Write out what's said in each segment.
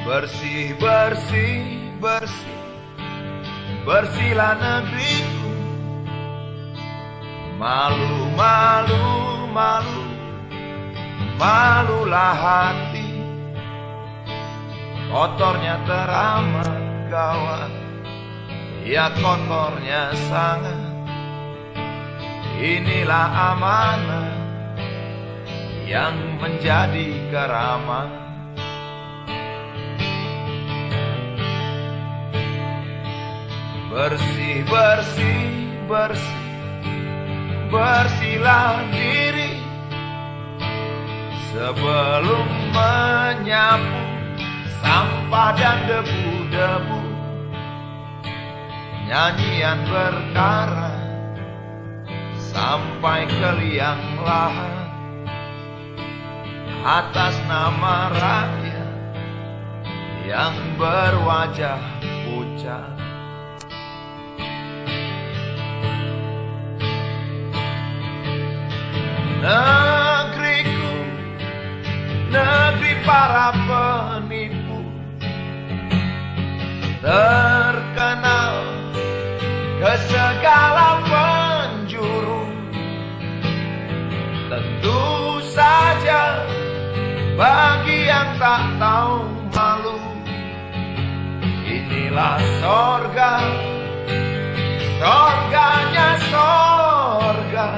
Bersih, bersih, bersih, bersihlah negeriku. Malu, malu, malu, malulah hati. Kotornya teramat gawat, ya kotornya sangat. Inilah amanah yang menjadi keramat. Bersih, bersih, bersih, bersihlah diri sebelum menyapu sampah dan debu-debu. Nyanyian berkarat sampai ke liang lahat atas nama rakyat yang berwajah pucat. Negeriku, negeri para penipu, terkenal ke segala penjuru. Tentu saja bagi yang tak tahu malu, inilah sorga, sorganya sorga.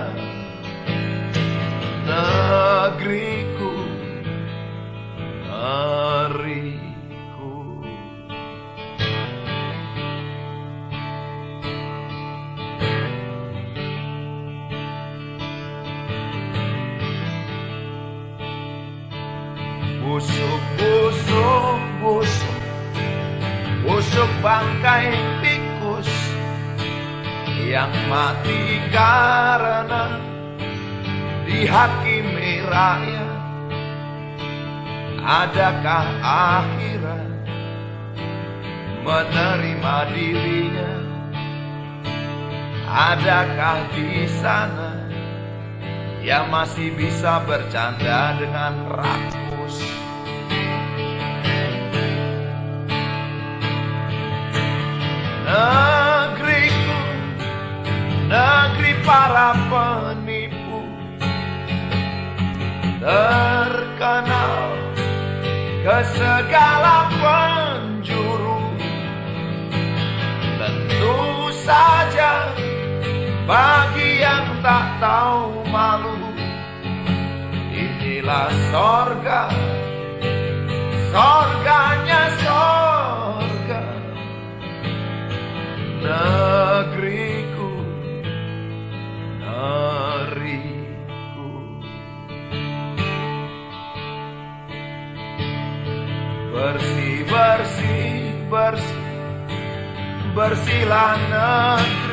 Negeriku, negeriku. Busuk, busuk, busuk, busuk bangkai tikus yang mati karena dihakimi rakyat. Adakah akhirat menerima dirinya? Adakah di sana yang masih bisa bercanda dengan rakus? Negeriku, negeri para penipu, terkenal ke segala penjuru. Tentu saja bagi yang tak tahu malu, inilah sorga, sorganya sorga. Negeriku, negeriku. Bersih, bersih, bersih, bersihlah negeri.